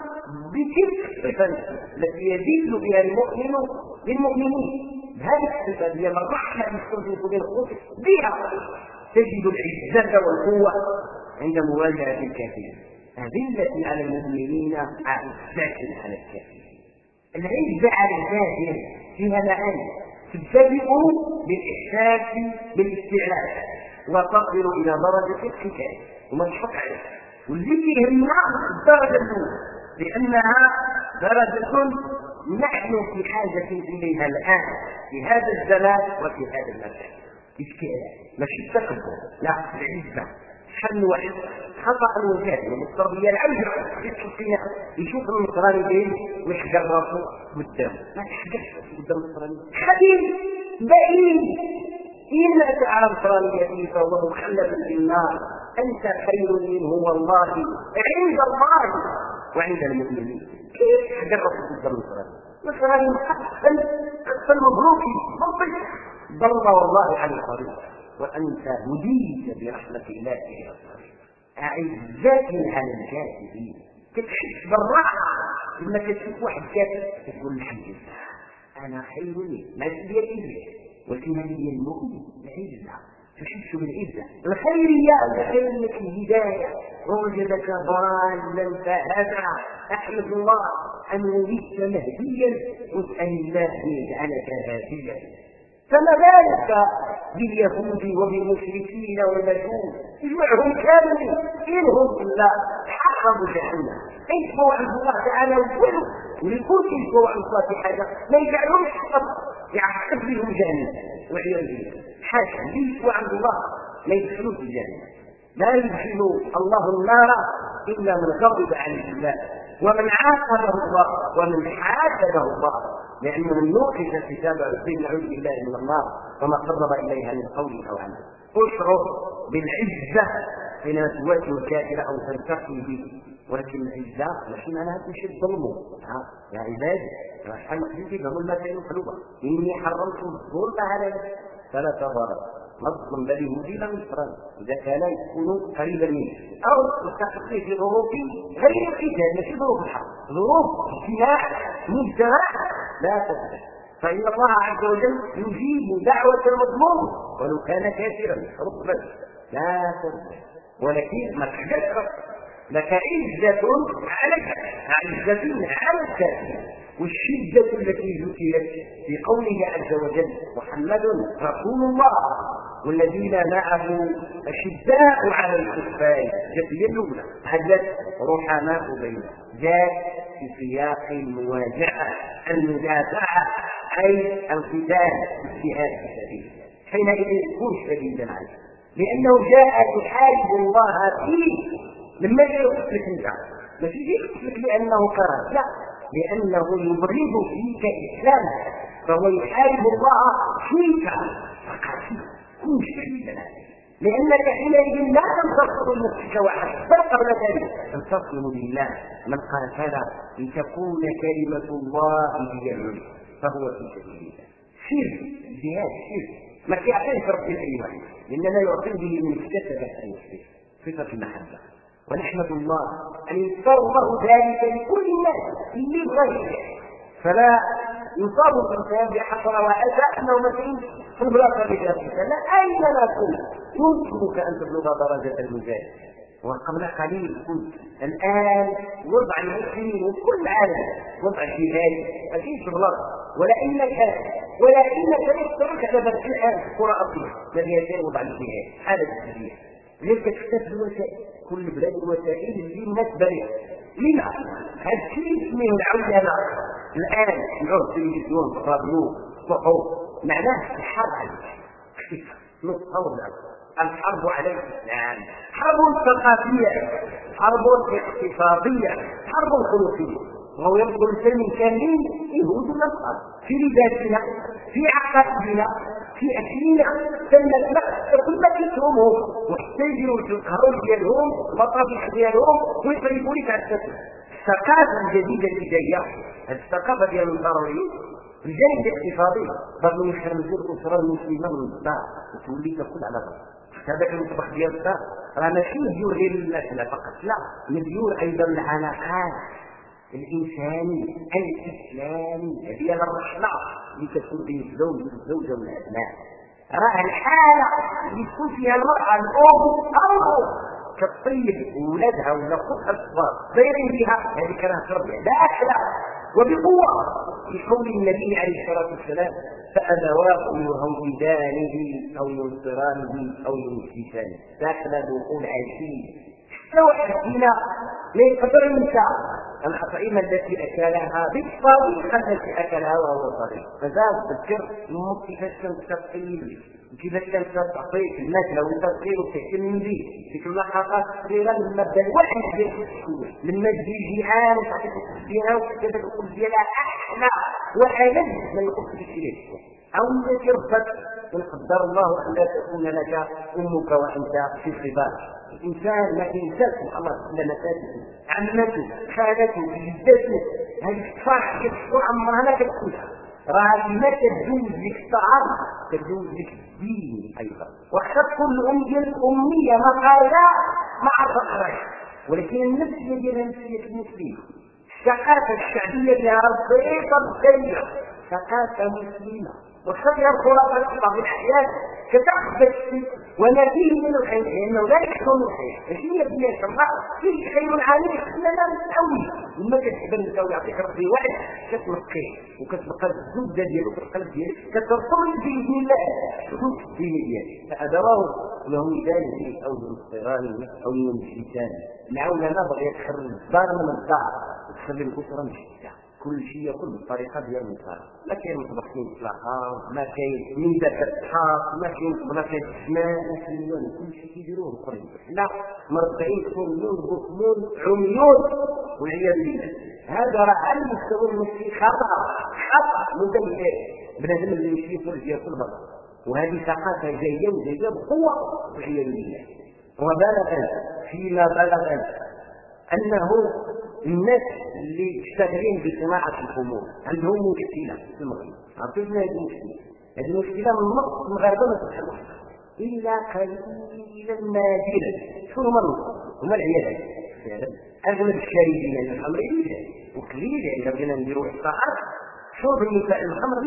بتلك الصفة التي يزيد بها المؤمن للمؤمنين، هذه الصفة هي الرحمة المستوجبة بالخوف بها تجد العزة والقوة عند مواجهة الكافرين، أذلة على المؤمنين أعزة على الكافرين. العزة على الكافر فيها معاني تبتدئ بالإحساس بالاستعلاء وتصل إلى درجة القتال وما تحط عليه، والتي يهمنا الدرجة الأولى لأنها درجة نحن في حاجة إليها الآن في هذا الزمان وفي هذا المكان. استعلاء ماشي التكبر، لا، العزة حل واحد خطأ وجاهل والتربية العوجة يشوف النصراني بين ويحجر راسه قدامه، ما تحجرش قدام النصراني، خبير بعيد إلا تعالى نصرانيته فهو مخلد في النار، أنت خير منه والله عند الله وعند المؤمنين. كيف تحجر راسه قدام النصراني محسن مبروكي ضل والله عن الطريق، وأنت هديت برحمة الله إلى الطريق، أعزة على الكافرين. تحس بالراحة لما تشوف واحد كافر تقول الحمد لله أنا خير منه، ما تدير إليه، ولكن هذه المؤمن العزة، تحس بالعزة الخيرية، الخير لك الهداية، ووجدك ضالا فهدى، أحمد الله أن ولدت مهديا واسأل الله أن يجعلك هاديا. فما بالك باليهود وبالمشركين والمجوس يجمعهم كاملين إنهم إلا حرموا جهنم، يشفوا عند الله تعالى ولكل يشفوا عند الله في حاجة ما يجعلهمش يعقب لهم جهنم والعياذ بالله. حاشا يشفوا عند الله ما يدخلوش الجهنم، لا يدخل الله النار إلا من غضب عليه الله ومن عاقبه الله ومن حاسبه الله، لأن من نوقش كتابه بين نعوذ بالله من النار وما قرب إليها من قول أو عمل. اشعر بالعزة حينما تواجه الكافر أو تلتقي به، ولكن العزة ماشي معناها تمشي تظلمه. يا عبادي شحال نقول لهم المثل الحلوة إني حرمت الظلم على نفسي فلا تظلم، نظلم بل مدينة مصرا إذا كان يكون قريبا منه أو يستحقي في ظروف غير القتال، ماشي ظروف الحرب، ظروف اجتماع مجتمع لا تتبع، فإن الله عز وجل يجيب دعوة المظلوم ولو كان كافرا ربما لا تتبع، ولكن ما تحدث لك عزة عليك، عزة على الكافر. والشدة التي ذكرت في قوله عز وجل محمد رسول الله والذين معه أشداء على الكفار يتيلون حدث رحماء بينهم، جاء في سياق المواجهة المدافعة أي القتال باجتهاد سبيل، حينئذ يكون شديدا عليه لأنه جاء يحارب الله فيه. لما يقتلك انت ماشي يقتلك لأنه كره، لا، لأنه يبرز فيك إسلامك، فهو يحارب الله فيك فقط كن شديدا، لأنك حينئذ لا تنتصر لنفسك وحدك، بل قبل ذلك تنتصر لله من قاتل لتكون كلمة الله هي العليا فهو في سبيل الله. سر جهاد سر ما يعطيه رب الأيمان، لأننا يعطيه به من اكتسب صفة المحبة، ونحمد الله أن يسر الله ذلك لكل الناس في غيره، فلا يصاب الإنسان بحسرة وأسى أنه مثلا في البلاغة بذلك، لا، أينما كنت يمكنك أن تبلغ درجة المجاهد. وقبل قليل كنت الآن وضع المسلمين وكل العالم وضع جهادي أكيد تبلغ، ولكنك يستطيع على بدء الآن كرة أرضية الذي يجري وضع الجهاد هذا التسليح. ليس تكتب الوسائل، كل بلاد الوسائل اللي الناس بريئة. لما؟ هذا الشيء اسمه العولمة الآن نعود تلفزيون راديو صحف معناه الحرب عليك نتصور الحرب على الإسلام، حرب ثقافية، حرب اقتصادية، حرب خلقية. وهو يقول السلم كاملين يهود النصارى في لباسنا، في عقائدنا، في أكلنا، كل ما كتبهم وحتى يجيو القهوة ديالهم المطابخ ديالهم ويقربوا لك على السفر. الثقافة الجديدة اللي جاية، هذه الثقافة ديال الضروريين الجانب الاقتصادي بغيو يخرجوا الأسرة المسلمة من الدار وتولي تاكل على ضرب. هذاك المطبخ ديال الدار راه ماشي مديور غير للماكلة فقط، لا، مديور أيضا العلاقات الإنساني الإسلامي ديال الرحلة اللي كتكون بين الزوج والزوجة والأبناء. راه الحالة اللي تكون فيها المرأة الأم أو كطيب ولادها ولا خوتها الصغار دايرين بها هذه كانت تربية لا أخلاق وبقوة، في قول النبي عليه الصلاة والسلام فأبواه يهودانه أو ينصرانه أو يمسكانه. داخل دخول عشية لو حكينا لا يقدر ينسى الأطعمة التي أكلها بالطريقة التي أكلها وهو صغير. فذا تذكر كيفاش كنت كيفاش كانت تعطيك الناس لو تذكر وتهتم به في كل حلقات صغيرة لما بدا الواحد لما تجي جيعان وتعطيك التسبيحة وكذا تقول ديالها أحلى وألذ من القدس الشريف أو التي ربت إن قدر الله أن لا تكون لك أمك وأنت في الصبار. الإنسان ما ينساش الله لمساته عمته خالته جدته هذه الصفات كتكون عمرها لا تكون راه ما تجوز لك الطعام تجوز لك الدين أيضا. وحتى كل أم ديال الأمية مقالة مع الفقر، ولكن النفسية ديالها نفسية المسلمة. الثقافة الشعبية ديالها بسيطة بالدنيا ثقافة مسلمة، والشر يدخل في بعض الأحيان كتأخذ الشيء وما فيه من الخير لأنه لا يحكم الخير. هي بنية الله فيه خير عالي إحنا لا نسوي لما كتحب نسوي يعطيك ربي واحد كتنقيه وكتبقى الزبدة ديالو في القلب ديالك كترسل بإذن الله شوف الدين ديالك. فأدراه لهم ذلك أو ينصران أو يمسكان. العولمة بغى يتخرج الدار من الدار وتخلي الأسرة مشتتة، كل شيء يكون بالطريقة ديال النصارى. ما كاين مطبخين اطلاقا، ما كاين من ذاك الصحاب، ما كاين بلاصه السماء، ما كاين كل شيء كيديروه القرين. لا مرتعين كلهم بكمون عميون والعياذ بالله. هذا راه على المستوى النفسي خطا مدمر بنادم اللي يمشي يخرج ياكل برا، وهذه ثقافه جايه وجايه بقوه والعياذ بالله. وبلغ فيما بلغ انه الناس اللي يشتغلين بصناعة الخمور عندهم مشكلة في المغرب. عرفتوا هذه المشكلة؟ هذه المشكلة من نص المغاربة ما تتحلش إلا قليلا نادرا. شو هما العيال فعلا أغلب الشاربين من الخمر وقليل إذا بغينا نديروا إحصاءات شرب النساء الخمر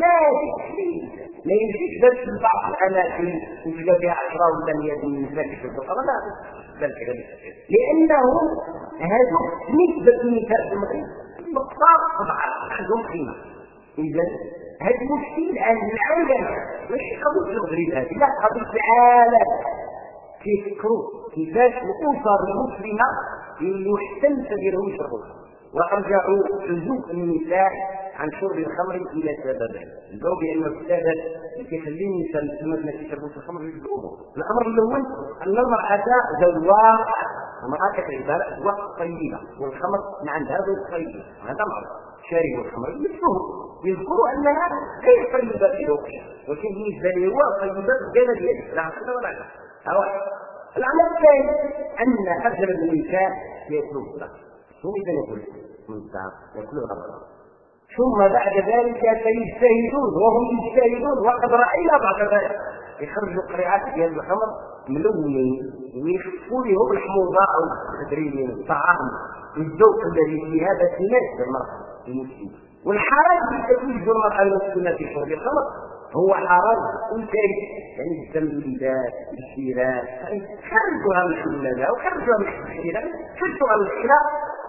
لا يمشيش بس في بعض الأماكن وتلقى فيها 10 ولا 100 من النساء في الخمر، لا بل كذا لأنه هذا نسبة النساء في المغرب مقدار طبعا عندهم قيمة. إذا هذه مشكلة عن العالم مش قضية المغرب هذه، لا قضية العالم. كيفكروا كيفاش الأسر المسلمة اللي يحسن تديرهم يشربوا وأرجعوا حجوب النساء عن شرب الخمر إلى سببين. الجواب بأن السبب يخلي النساء المسلمات ما يشربوش الخمر يجلوهم. الأمر الأول أن المرأة زواق، المرأة كتعبر أزواق طيبة والخمر ما عندها ذوق طيب، هذا معروف. شارب الخمر مثلهم يذكروا أنها غير طيبة في ذوقها، ولكن بالنسبة له هو طيبة غير ديالها، لا هذا ولا هذا. الأمر الثاني أن أغلب النساء يأكلون الخمر، هم إذا يأكلون من الساعة يأكلون الخمر، ثم بعد ذلك سيجتهدون وهم يجتهدون. وقد رأينا بعد ذلك يخرجوا قريعات ديال الخمر ملونين ويخفوا لهم الحموضه او تدريب الطعام الذوق الذي في هذا الناس المرأة المسلمة. والحرام في تزويج المرأة المسلمة في شرب الخمر هو حرام انتهي، يعني التمويلات الشراء خرجوها من الحلال وخرجوها من الشراء خرجوها من الشراء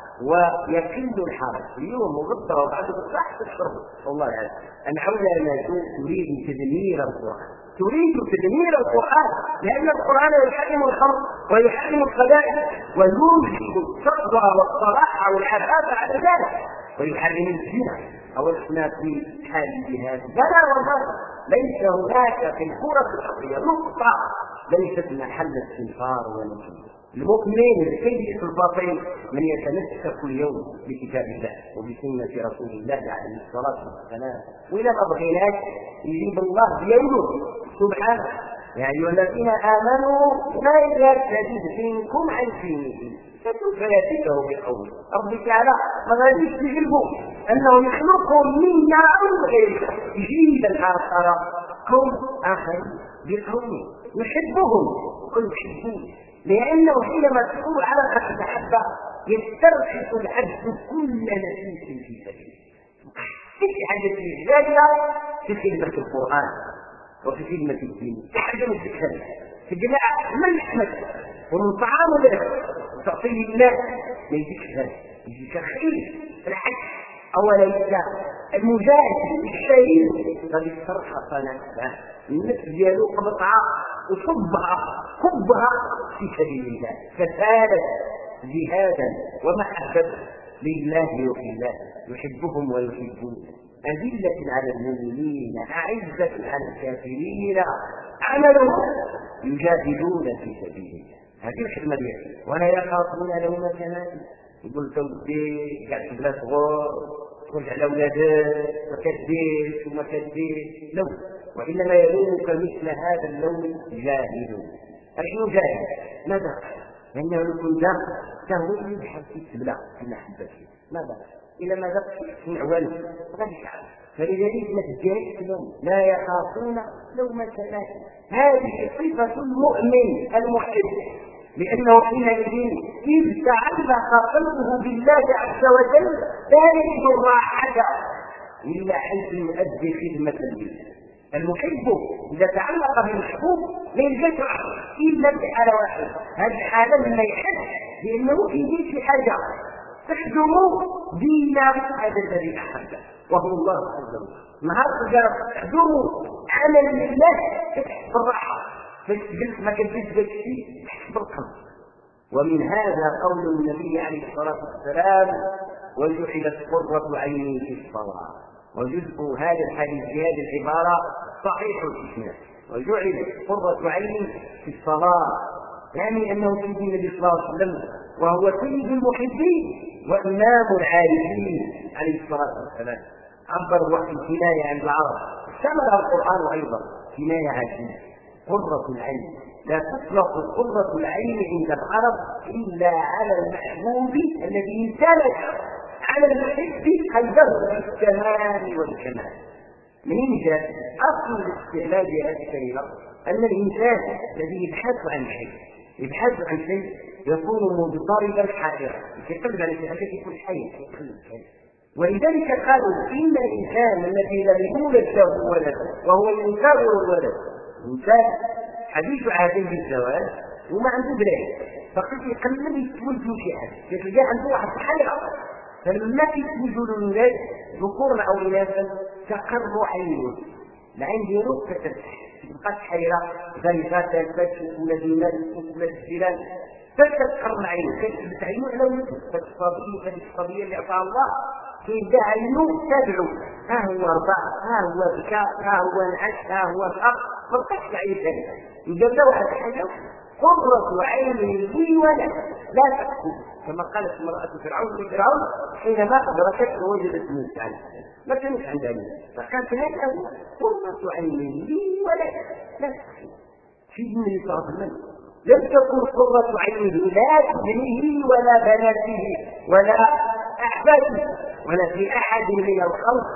ويقل الحرج اليوم مغطى وبعد الصح تشرب. والله العظيم أن حولنا تريد تدمير القرآن، تريد تدمير القرآن، لأن القرآن يحرم الخمر ويحرم الخبائث ويوجب التقوى والصلاح والعفاف على ذلك، ويحرم الزنا أو الخنا في حال الجهاد. بلى والله ليس هناك في الكرة الأرضية نقطة ليست محل استنفار ونشيد. المؤمنين السيد الباطل من يتمسك اليوم بكتاب الله وبسنة رسول الله عليه الصلاة والسلام، وإذا ما بغيناش يجيب الله بيده سبحانه يا أيها الذين آمنوا ما يرتد فيكم عن دينه فسوف يأتيه بقول رب تعالى ما غاديش تجلبوا أنه يخلقهم من نار غير جيدا آخر قوم آخر بقوم يحبهم ويحبون، لأنه حينما تقول على الحق محبة يسترخص العبد كل نفيس في سبيله. في حاجة الإجلالية في خدمة القرآن وفي خدمة الدين، في حاجة من الذكر في الجماعة من يحمد ومن طعام له وتعطيه الناس ما يجيش ذلك، يجيك خير الحج أوليس المجاهد الشهيد قد استرخص نفسه النفس ديالو قبطها وصبها كبها في سبيل الله فسالت جهادا ومحبة لله وفي الله يحبهم ويحبون أذلة على المؤمنين أعزة على الكافرين عملهم يجاهدون في سبيل الله. هذه الحكمة ديالها ولا يخافون لومة لائم. يقول تودي قاعد في بلاص غور تخرج على اولادك ما كديش وما كديش لو، وانما يلومك مثل هذا اللوم جاهل. شنو جاهل؟ ماذا؟ لانه يكون تهوي يبحث في السبله في محبته ماذا؟ الى ما ذاك يسمع والو غادي يعرف. فلذلك ما تجاهلش اللوم، لا يخافون لومة لائم. هذه صفة المؤمن المحب، لأنه حينئذ إذ تعلق قلبه بالله عز وجل لا يجد الراحة إلا حيث يؤدي خدمة لله. المحب إذا تعلق بالمحبوب لا يجد راحة إلا بحالة واحدة، هذه الحالة لما يحب لأنه يجي في حاجة تخدم دين هذا الذي أحبه وهو الله عز وجل. نهار تخدم عمل لله تحس بالراحة فجلس ما كنتش ذاك الشيء تحس بالقلب. ومن هذا قول النبي عليه الصلاة والسلام وجعلت قرة عيني في الصلاة. وجزء هذا الحديث في هذه العبارة صحيح الإسناد، وجعلت قرة عيني في الصلاة، يعني أنه سيد النبي صلى الله عليه وسلم وهو سيد المحبين وإمام العارفين عليه الصلاة والسلام. عبر الوقت الكناية عند العرب شمل القرآن أيضا كناية عجيبة قرة العين. لا تطلق قرة العين عند العرب إلا على المحبوب الذي امتلك على المحب قلبه بالكمال والكمال. منين جاء أصل الاستعمال بهذه الكلمة؟ أن الإنسان الذي يبحث عن شيء يكون مضطربا حائرا يقلب على شيء يكون حي. ولذلك قالوا إن الإنسان الذي لم يولد له ولد وهو ينكر الولد إنسان حديث عهد بالزواج وما عنده بلاد فقد يقلب يتولد له شيء حاجة يتلقى عنده واحد حيرة، فلما يتولد له الولاد ذكورا أو إناثا تقر عينه العين ديالو تتفتح تبقى حيرة ذلك تلبس ولا دينار ولا الجيران فتتقر عينه كتبت عينه على ولده فالصبي اللي أعطاه الله كيبدا عينه تدعو ها هو رضع ها هو بكى ها هو نعش ها هو الحق ما بقاش يعيش هذا. يجب له واحد الحاجة قرة عين لي ولا لا تأكل كما قالت امرأة فرعون لفرعون حينما أدركت ووجدت موسى ما كانت عندها فقالت هذا هو قرة عين لي ولا لا تأكل. في النبي صلى الله عليه وسلم لم تكن قرة عينه لا ابنه ولا بناته ولا أحفاده ولا في أحد من الخلق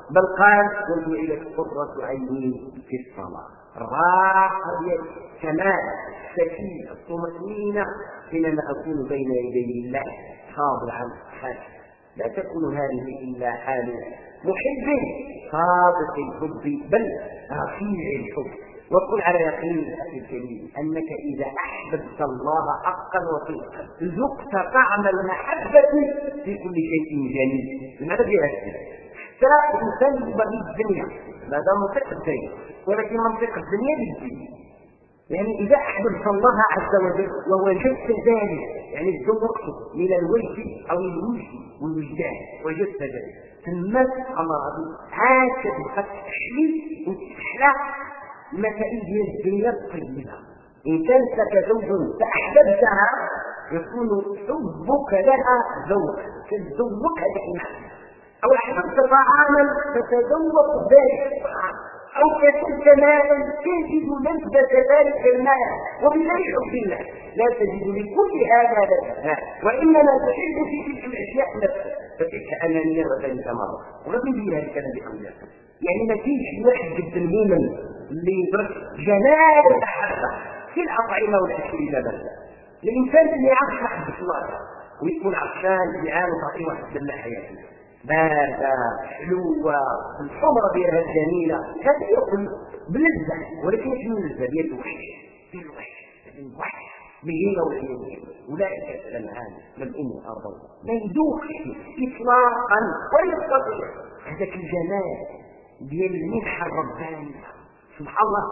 بل قال وجعلت قرة عيني في الصلاة. الراحة هي كمال السكينة الطمأنينة حينما أكون بين يدي الله خاضعا خاشعا. لا تكون هذه إلا حال محب صادق الحب بل رفيع الحب. وقل على يقين أخي الكريم أنك إذا أحببت الله حقا وصدقا ذقت طعم المحبة في كل شيء جميل. لماذا بهذا؟ ترى الإنسان يبغي الدنيا هذا منطق الدنيا، ولكن منطق الدنيا بالدين. يعني إذا أحببت الله عز وجل ووجدت ذلك، يعني ذوقته من الوجه أو الوجه والوجدان وجدت ذلك، ثم سبحان الله عاد تبقى تحلي وتحلى المسائل ديال الدنيا الطيبة. إن كانت لك زوج فأحببتها يكون حبك لها ذوق، تذوق هذه المعنى. أو أحببت طعاما فتذوق ذلك الطعام، أو كسبت مالا تجد لذة ذلك المال. وبالله حب الله لا تجد لكل هذا لذة، وإنما تحب في تلك الأشياء نفسها. فتلك أنانية وذلك مرض. وغير ذلك كان بأولاد، يعني ما فيش واحد جدا مؤمن اللي يدرك جمال المحبة في الأطعمة والأشربة بس. الإنسان اللي يعرف محبة الله ويكون عطشان جيعان وتعطيه واحد من حياته باردة حلوة الحمرة ديالها الجميلة، هذا يأكل بلذة، ولكن مش من اللذة ديال الوحش، ديال الوحش مهينة والحيوان. أولئك الأنعام للأم أرضا ما يذوقش إطلاقا ولا يستطيع هذاك الجمال ديال المنحة الربانية. سبحان الله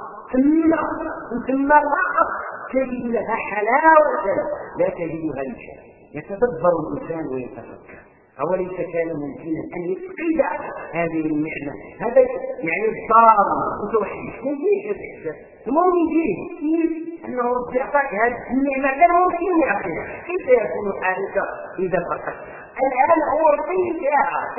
ثم الرحمة تجد لها حلاوة لا تجدها لشيء. يتدبر الإنسان ويتفكر أوليس كان ممكنا أن يفقد هذه النعمة؟ هذا يعني الضار وتوحيش يجيش الإحساس المهم يجيه أنه رب يعطاك هذه النعمة كان ممكن يعطيها. كيف يكون حالك إذا فقدتها؟ الآن أعطيتها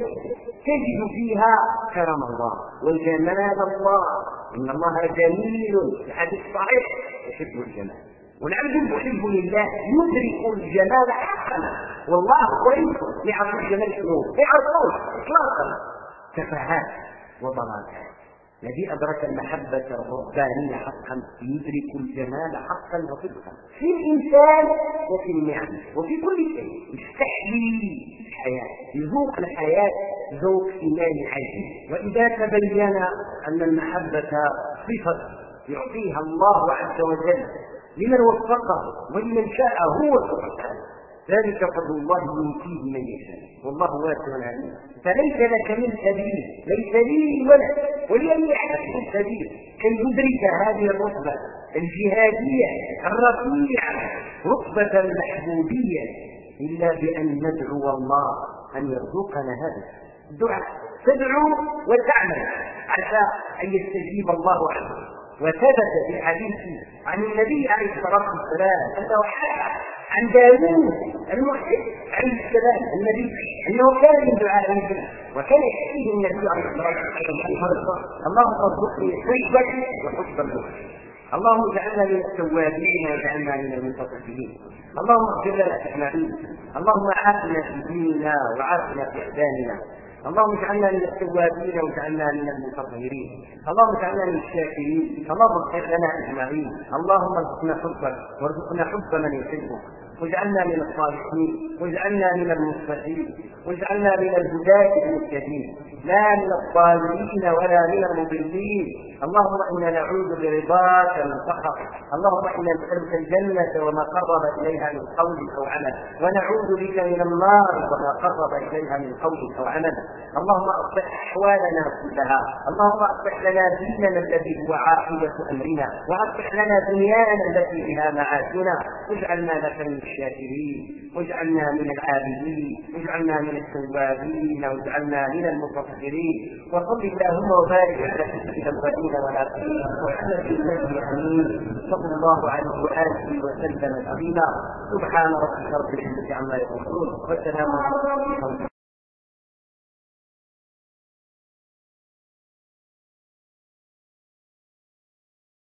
تجد فيها كرم الله وجمال الله. إن الله جميل، الحديث صحيح يحب الجمال، والعبد المحب لله يدرك الجمال حقا. والله كويس يعرف الجمال شنو؟ يعرفوش اطلاقا. تفاهات وضلالات. الذي ادرك المحبه الربانيه حقا يدرك الجمال حقا وصدقا في الانسان وفي النعم وفي كل شيء. يستحيي الحياه، يذوق الحياه ذوق ايمان عجيب. واذا تبين ان المحبه صفه يعطيها الله عز وجل لمن وفقه ولمن شاء هو سبحانه، ذلك فضل الله يؤتيه من يشاء والله واسع عليم. فليس لك من سبيل، ليس لي ولأي أحد من سبيل كي يدرك هذه الرتبة الجهادية الرفيعة، رتبة المحبوبية، إلا بأن ندعو الله أن يرزقنا هذا الدعاء. تدعو وتعمل عسى أن يستجيب الله عنه. وثبت في حديث عن النبي عليه الصلاة والسلام أنه حكى عن داوود المحب عليه السلام النبي أنه كان من دعاء النبي، وكان يحكيه النبي عليه الصلاة والسلام: اللهم ارزقني حبك وحب المحب، اللهم اجعلنا من التوابين واجعلنا من المتطهرين، اللهم اغفر لنا أجمعين، اللهم عافنا في ديننا وعافنا في أبداننا، اللهم اجعلنا من التوابين واجعلنا من المتطهرين، اللهم اجعلنا من الشاكرين، اللهم اغفر لنا اجمعين، اللهم ارزقنا حبك وارزقنا حب من يحبك، واجعلنا من الصالحين واجعلنا من المصلحين واجعلنا من الهداة المهتدين، لا من الضالين ولا من المضلين. اللهم انا نعوذ برضاك من سخطك، اللهم انا نسألك الجنة وما قرب اليها من قول او عمل، ونعوذ بك من النار وما قرب اليها من قول او عمل. اللهم اصلح احوالنا كلها، اللهم اصلح لنا ديننا الذي هو عاقبة امرنا، واصلح لنا دنيانا التي بها معاشنا، واجعلنا لك من الشاكرين، واجعلنا من العابدين، واجعلنا من التوابين، واجعلنا من المتطهرين. وصل اللهم وبارك على سيدنا الأولين والآخرين محمد النبي الأمين صلى الله عليه وآله وسلم تسليما. سبحان ربك رب العزة عما يصفون، والسلام على المرسلين.